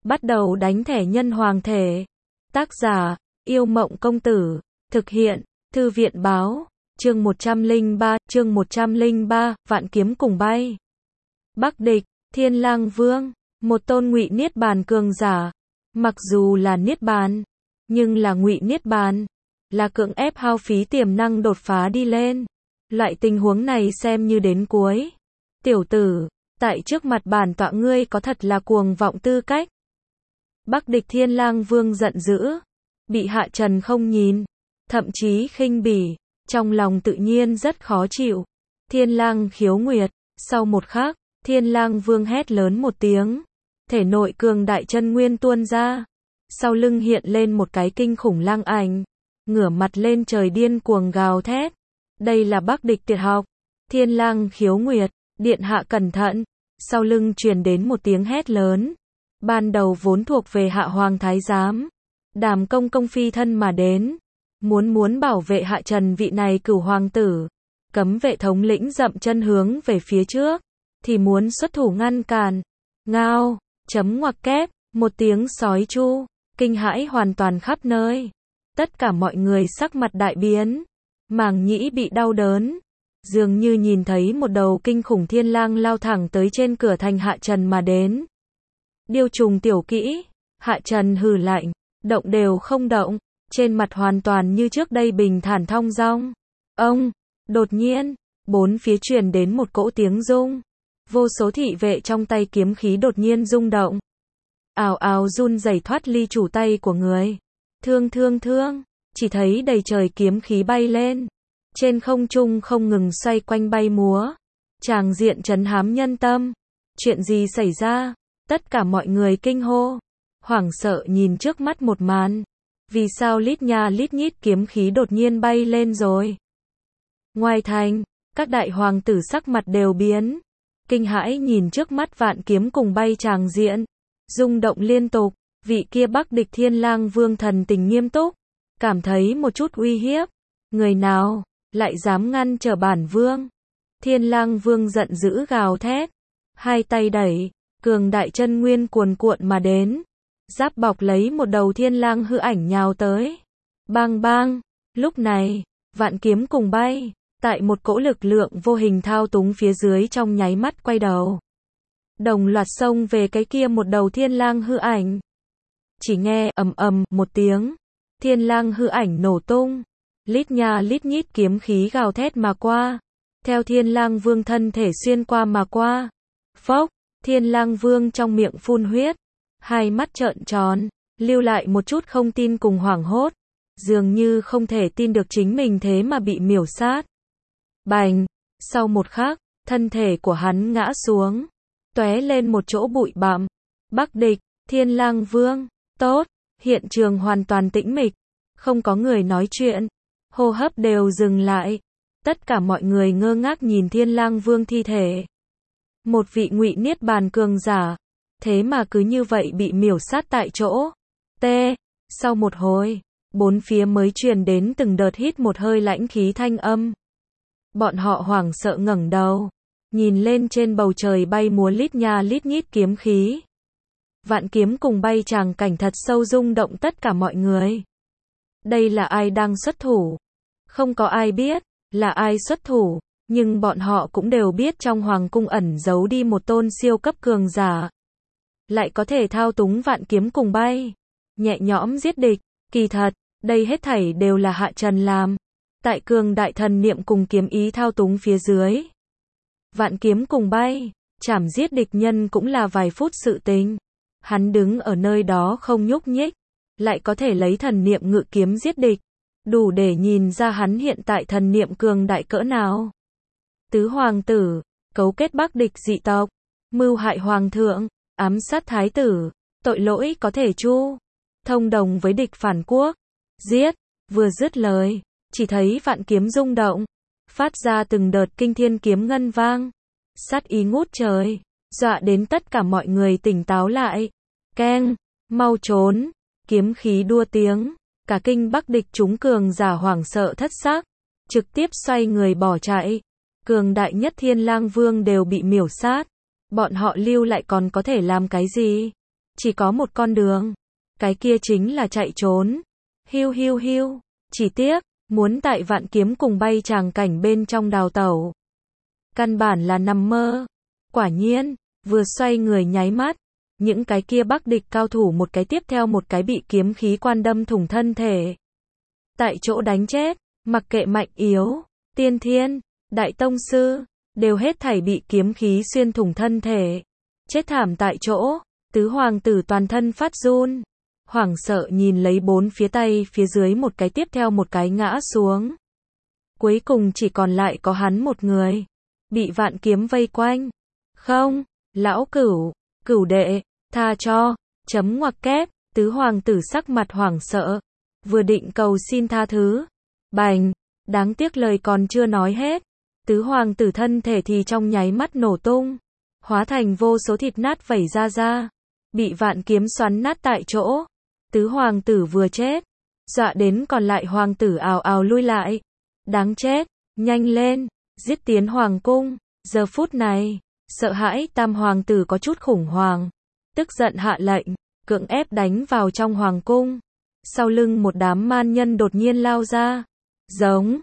bắt đầu đánh thẻ nhân hoàng thể. Tác giả, Yêu Mộng Công Tử. Thực hiện, Thư viện Báo. Chương 103, Vạn Kiếm Cùng Bay. Bắc địch, Thiên Lang Vương, một tôn ngụy niết bàn cường giả. Mặc dù là niết bàn, nhưng là ngụy niết bàn, là cưỡng ép hao phí tiềm năng đột phá đi lên. Loại tình huống này xem như đến cuối. Tiểu tử, tại trước mặt bản tọa ngươi có thật là cuồng vọng tư cách. Bắc địch Thiên Lang Vương giận dữ, bị Hạ Trần không nhìn, thậm chí khinh bỉ, trong lòng tự nhiên rất khó chịu. Thiên Lang khiếu nguyệt, sau một khắc, Thiên Lang Vương hét lớn một tiếng, thể nội cường đại chân nguyên tuôn ra, sau lưng hiện lên một cái kinh khủng lang ảnh, ngửa mặt lên trời điên cuồng gào thét. Đây là Bắc địch tuyệt học, Thiên Lang khiếu nguyệt, điện hạ cẩn thận. Sau lưng truyền đến một tiếng hét lớn. Ban đầu vốn thuộc về Hạ Hoàng Thái Giám, Đàm Công Công phi thân mà đến, muốn bảo vệ Hạ Trần vị này cửu hoàng tử. Cấm vệ thống lĩnh dậm chân hướng về phía trước, thì muốn xuất thủ ngăn cản. Ngao, chấm ngoặc kép, một tiếng sói chu, kinh hãi hoàn toàn khắp nơi. Tất cả mọi người sắc mặt đại biến, màng nhĩ bị đau đớn, dường như nhìn thấy một đầu kinh khủng thiên lang lao thẳng tới trên cửa thành Hạ Trần mà đến. Điêu trùng tiểu kỹ, Hạ Trần hừ lạnh, động đều không động, trên mặt hoàn toàn như trước đây bình thản thong dong. Ông, đột nhiên, bốn phía truyền đến một cỗ tiếng rung, vô số thị vệ trong tay kiếm khí đột nhiên rung động, ào ào run rẩy thoát ly chủ tay của người. Thương, chỉ thấy đầy trời kiếm khí bay lên, trên không trung không ngừng xoay quanh bay múa, tràng diện trấn hám nhân tâm. Chuyện gì xảy ra? Tất cả mọi người kinh hô, hoảng sợ nhìn trước mắt một màn. Vì sao lít nha lít nhít kiếm khí đột nhiên bay lên rồi? Ngoài thành, các đại hoàng tử sắc mặt đều biến, kinh hãi nhìn trước mắt vạn kiếm cùng bay tràng diện, rung động liên tục. Vị kia Bắc địch Thiên Lang Vương thần tình nghiêm túc, cảm thấy một chút uy hiếp. Người nào lại dám ngăn trở bản vương? Thiên Lang Vương giận dữ gào thét, hai tay đẩy, cường đại chân nguyên cuồn cuộn mà đến, giáp bọc lấy một đầu thiên lang hư ảnh nhào tới. Bang bang, lúc này, vạn kiếm cùng bay, tại một cỗ lực lượng vô hình thao túng phía dưới trong nháy mắt quay đầu, đồng loạt xông về cái kia một đầu thiên lang hư ảnh. Chỉ nghe ầm ầm một tiếng, thiên lang hư ảnh nổ tung, lít nha lít nhít kiếm khí gào thét mà qua, theo Thiên Lang Vương thân thể xuyên qua mà qua. Phốc, Thiên Lang Vương trong miệng phun huyết, hai mắt trợn tròn, lưu lại một chút không tin cùng hoảng hốt, dường như không thể tin được chính mình thế mà bị miểu sát. Bành, sau một khắc, thân thể của hắn ngã xuống, tóe lên một chỗ bụi bặm. Bắc địch, Thiên Lang Vương, tốt, hiện trường hoàn toàn tĩnh mịch, không có người nói chuyện, hô hấp đều dừng lại. Tất cả mọi người ngơ ngác nhìn Thiên Lang Vương thi thể. Một vị ngụy niết bàn cường giả, thế mà cứ như vậy bị miểu sát tại chỗ. Sau một hồi, bốn phía mới truyền đến từng đợt hít một hơi lãnh khí thanh âm. Bọn họ hoảng sợ ngẩng đầu, nhìn lên trên bầu trời bay múa lít nha lít nhít kiếm khí. Vạn kiếm cùng bay tràng cảnh thật sâu rung động tất cả mọi người. Đây là ai đang xuất thủ? Không có ai biết là ai xuất thủ, nhưng bọn họ cũng đều biết trong hoàng cung ẩn giấu đi một tôn siêu cấp cường giả, lại có thể thao túng vạn kiếm cùng bay, nhẹ nhõm giết địch. Kỳ thật, đây hết thảy đều là Hạ Trần làm, tại cường đại thần niệm cùng kiếm ý thao túng phía dưới. Vạn kiếm cùng bay, chảm giết địch nhân cũng là vài phút sự tình. Hắn đứng ở nơi đó không nhúc nhích, lại có thể lấy thần niệm ngự kiếm giết địch, đủ để nhìn ra hắn hiện tại thần niệm cường đại cỡ nào. Tứ hoàng tử, cấu kết Bắc địch dị tộc, mưu hại hoàng thượng, ám sát thái tử, tội lỗi có thể chu, thông đồng với địch phản quốc, giết. Vừa dứt lời, chỉ thấy vạn kiếm rung động, phát ra từng đợt kinh thiên kiếm ngân vang, sát ý ngút trời, dọa đến tất cả mọi người tỉnh táo lại. Keng, mau trốn, kiếm khí đua tiếng, cả kinh Bắc địch chúng cường giả hoảng sợ thất sắc, trực tiếp xoay người bỏ chạy. Cường đại nhất Thiên Lang Vương đều bị miểu sát, bọn họ lưu lại còn có thể làm cái gì? chỉ có một con đường. Cái kia chính là chạy trốn. Hiu hiu hiu. Chỉ tiếc, muốn tại vạn kiếm cùng bay tràng cảnh bên trong đào tẩu. Căn bản là nằm mơ. Quả nhiên, vừa xoay người nháy mắt, những cái kia Bắc địch cao thủ một cái tiếp theo một cái bị kiếm khí quan đâm thủng thân thể. Tại chỗ đánh chết, mặc kệ mạnh yếu, tiên thiên, đại tông sư, đều hết thảy bị kiếm khí xuyên thủng thân thể. Chết thảm tại chỗ, tứ hoàng tử toàn thân phát run. Hoảng sợ nhìn lấy bốn phía tay phía dưới một cái tiếp theo một cái ngã xuống. Cuối cùng chỉ còn lại có hắn một người. Bị vạn kiếm vây quanh. Không, lão cửu, cửu đệ, tha cho, chấm ngoặc kép, tứ hoàng tử sắc mặt hoảng sợ. Vừa định cầu xin tha thứ. Bành, đáng tiếc lời còn chưa nói hết. Tứ hoàng tử thân thể thì trong nháy mắt nổ tung. Hóa thành vô số thịt nát vẩy ra. Bị vạn kiếm xoắn nát tại chỗ. Tứ hoàng tử vừa chết. Dọa đến còn lại hoàng tử ào ào lui lại. Đáng chết, nhanh lên, giết tiến hoàng cung. Giờ phút này, sợ hãi tam hoàng tử có chút khủng hoảng. Tức giận hạ lệnh, cưỡng ép đánh vào trong hoàng cung. Sau lưng một đám man nhân đột nhiên lao ra. Giống,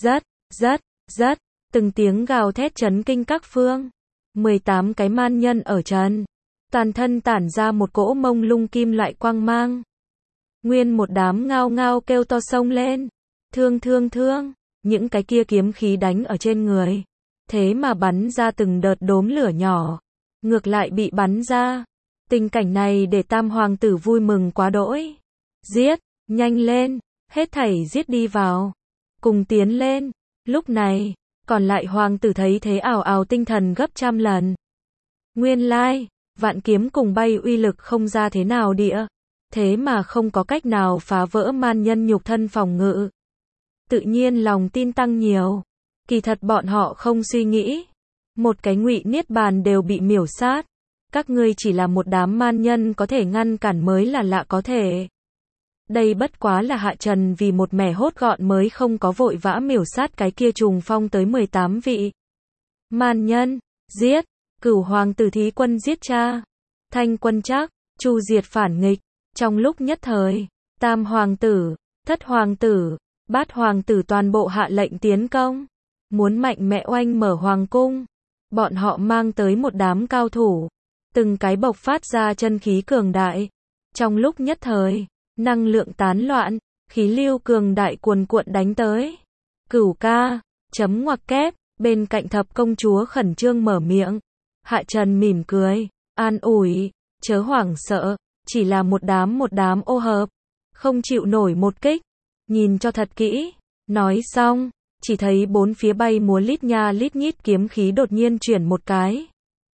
rất, từng tiếng gào thét chấn kinh các phương. 18 cái man nhân ở trần. Toàn thân tản ra một cỗ mông lung kim loại quang mang. Nguyên một đám ngao ngao kêu to xông lên. Thương. Những cái kia kiếm khí đánh ở trên người. Thế mà bắn ra từng đợt đốm lửa nhỏ. Ngược lại bị bắn ra. Tình cảnh này để tam hoàng tử vui mừng quá đỗi. Giết, nhanh lên, hết thảy giết đi vào. Cùng tiến lên. Lúc này, còn lại hoàng tử thấy thế ào ào tinh thần gấp trăm lần. Nguyên lai, vạn kiếm cùng bay uy lực không ra thế nào địa. Thế mà không có cách nào phá vỡ man nhân nhục thân phòng ngự. Tự nhiên lòng tin tăng nhiều. Kỳ thật bọn họ không suy nghĩ. Một cái ngụy niết bàn đều bị miểu sát. Các ngươi chỉ là một đám man nhân có thể ngăn cản mới là lạ có thể. Đây bất quá là Hạ Trần vì một mẻ hốt gọn mới không có vội vã miểu sát cái kia trùng phong tới 18 vị. Man nhân, giết, cửu hoàng tử thí quân giết cha. Thanh quân trác, chu diệt phản nghịch. Trong lúc nhất thời, tam hoàng tử, thất hoàng tử, bát hoàng tử toàn bộ hạ lệnh tiến công. Muốn mạnh mẽ oanh mở hoàng cung. Bọn họ mang tới một đám cao thủ. Từng cái bộc phát ra chân khí cường đại. Trong lúc nhất thời, năng lượng tán loạn, khí lưu cường đại cuồn cuộn đánh tới. Cửu ca, chấm ngoặc kép, bên cạnh thập công chúa khẩn trương mở miệng. Hạ Trần mỉm cười, an ủi, chớ hoảng sợ, chỉ là một đám ô hợp, không chịu nổi một kích. Nhìn cho thật kỹ. Nói xong, chỉ thấy bốn phía bay múa lít nha lít nhít kiếm khí đột nhiên chuyển một cái.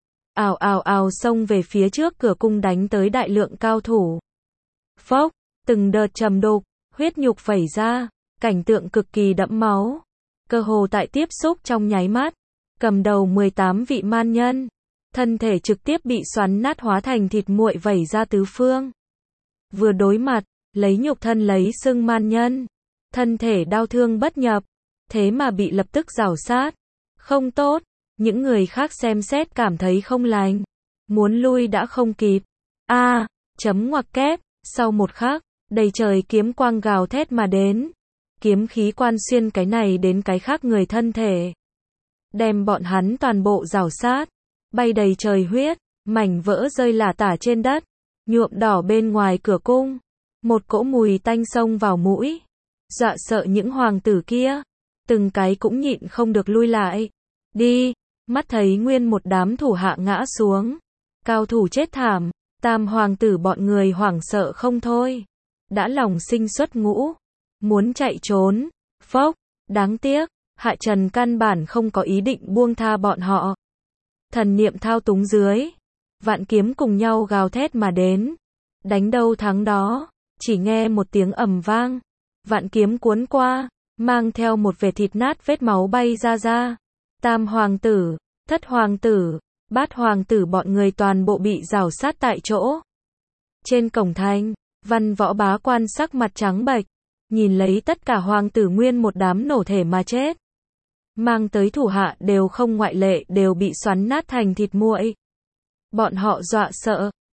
Ào xông về phía trước cửa cung đánh tới đại lượng cao thủ. Phốc, từng đợt trầm đục, huyết nhục vẩy ra, cảnh tượng cực kỳ đẫm máu. Cơ hồ tại tiếp xúc trong nháy mắt, cầm đầu 18 vị man nhân, thân thể trực tiếp bị xoắn nát hóa thành thịt muội vẩy ra tứ phương. Vừa đối mặt, lấy nhục thân lấy xưng man nhân, thân thể đau thương bất nhập, thế mà bị lập tức rảo sát. Không tốt, những người khác xem xét cảm thấy không lành, muốn lui đã không kịp. Chấm ngoặc kép, sau một khắc, đầy trời kiếm quang gào thét mà đến. Kiếm khí quan xuyên cái này đến cái khác người thân thể. Đem bọn hắn toàn bộ rảo sát, bay đầy trời huyết, mảnh vỡ rơi lả tả trên đất, nhuộm đỏ bên ngoài cửa cung. Một cỗ mùi tanh xông vào mũi, dọa sợ những hoàng tử kia, từng cái cũng nhịn không được lui lại. Đi, mắt thấy nguyên một đám thủ hạ ngã xuống, cao thủ chết thảm, tam hoàng tử bọn người hoảng sợ không thôi, đã lòng sinh xuất ngũ, muốn chạy trốn. Phốc, đáng tiếc, Hạ Trần căn bản không có ý định buông tha bọn họ. Thần niệm thao túng dưới, vạn kiếm cùng nhau gào thét mà đến, đánh đâu thắng đó. Chỉ nghe một tiếng ầm vang, vạn kiếm cuốn qua, mang theo một vệt thịt nát vết máu bay ra. Tam hoàng tử, thất hoàng tử, bát hoàng tử bọn người toàn bộ bị rào sát tại chỗ. Trên cổng thành, Văn Võ bá quan sắc mặt trắng bệch, nhìn lấy tất cả hoàng tử nguyên một đám nổ thể mà chết. Mang tới thủ hạ đều không ngoại lệ đều bị xoắn nát thành thịt muội. Bọn họ dọa sợ,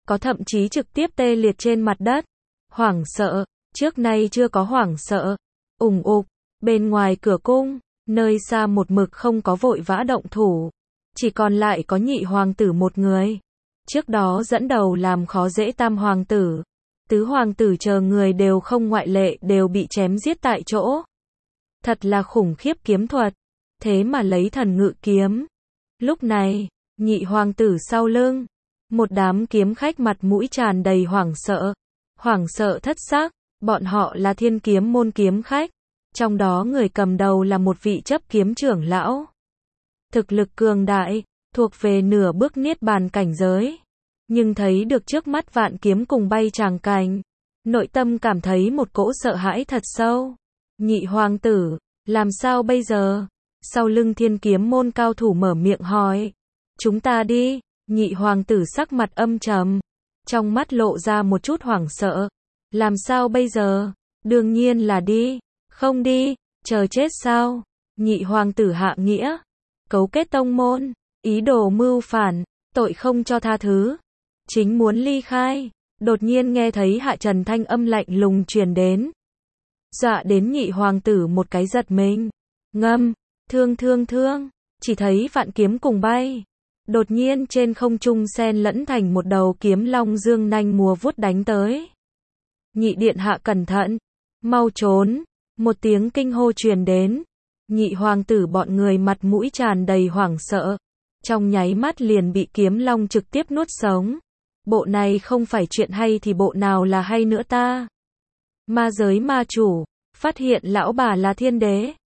có thậm chí trực tiếp tê liệt trên mặt đất. Hoảng sợ, trước nay chưa có hoảng sợ. Ùng ục, bên ngoài cửa cung, nơi xa một mực không có vội vã động thủ. Chỉ còn lại có nhị hoàng tử một người. Trước đó dẫn đầu làm khó dễ tam hoàng tử. Tứ hoàng tử chờ người đều không ngoại lệ đều bị chém giết tại chỗ. Thật là khủng khiếp kiếm thuật. Thế mà lấy thần ngự kiếm. Lúc này, nhị hoàng tử sau lưng. Một đám kiếm khách mặt mũi tràn đầy hoảng sợ thất xác. Bọn họ là Thiên Kiếm môn kiếm khách. Trong đó người cầm đầu là một vị chấp kiếm trưởng lão. Thực lực cường đại, thuộc về nửa bước niết bàn cảnh giới. Nhưng thấy được trước mắt vạn kiếm cùng bay tràng cảnh. Nội tâm cảm thấy một cỗ sợ hãi thật sâu. Nhị hoàng tử, làm sao bây giờ? Sau lưng Thiên Kiếm môn cao thủ mở miệng hỏi. Chúng ta đi. Nhị hoàng tử sắc mặt âm trầm. Trong mắt lộ ra một chút hoảng sợ. Làm sao bây giờ? Đương nhiên là đi. Không đi, chờ chết sao? Nhị hoàng tử hạ nghĩa. Cấu kết tông môn. Ý đồ mưu phản. Tội không cho tha thứ. Chính muốn ly khai. Đột nhiên nghe thấy Hạ Trần thanh âm lạnh lùng truyền đến. Dọa đến nhị hoàng tử một cái giật mình. Ngâm. Thương. Chỉ thấy vạn kiếm cùng bay. Đột nhiên trên không trung xen lẫn thành một đầu kiếm long dương nanh múa vuốt đánh tới. Nhị điện hạ cẩn thận. Mau trốn. Một tiếng kinh hô truyền đến. Nhị hoàng tử bọn người mặt mũi tràn đầy hoảng sợ. Trong nháy mắt liền bị kiếm long trực tiếp nuốt sống. Bộ này không phải chuyện hay thì bộ nào là hay nữa ta? Ma giới ma chủ. Phát hiện lão bà là thiên đế.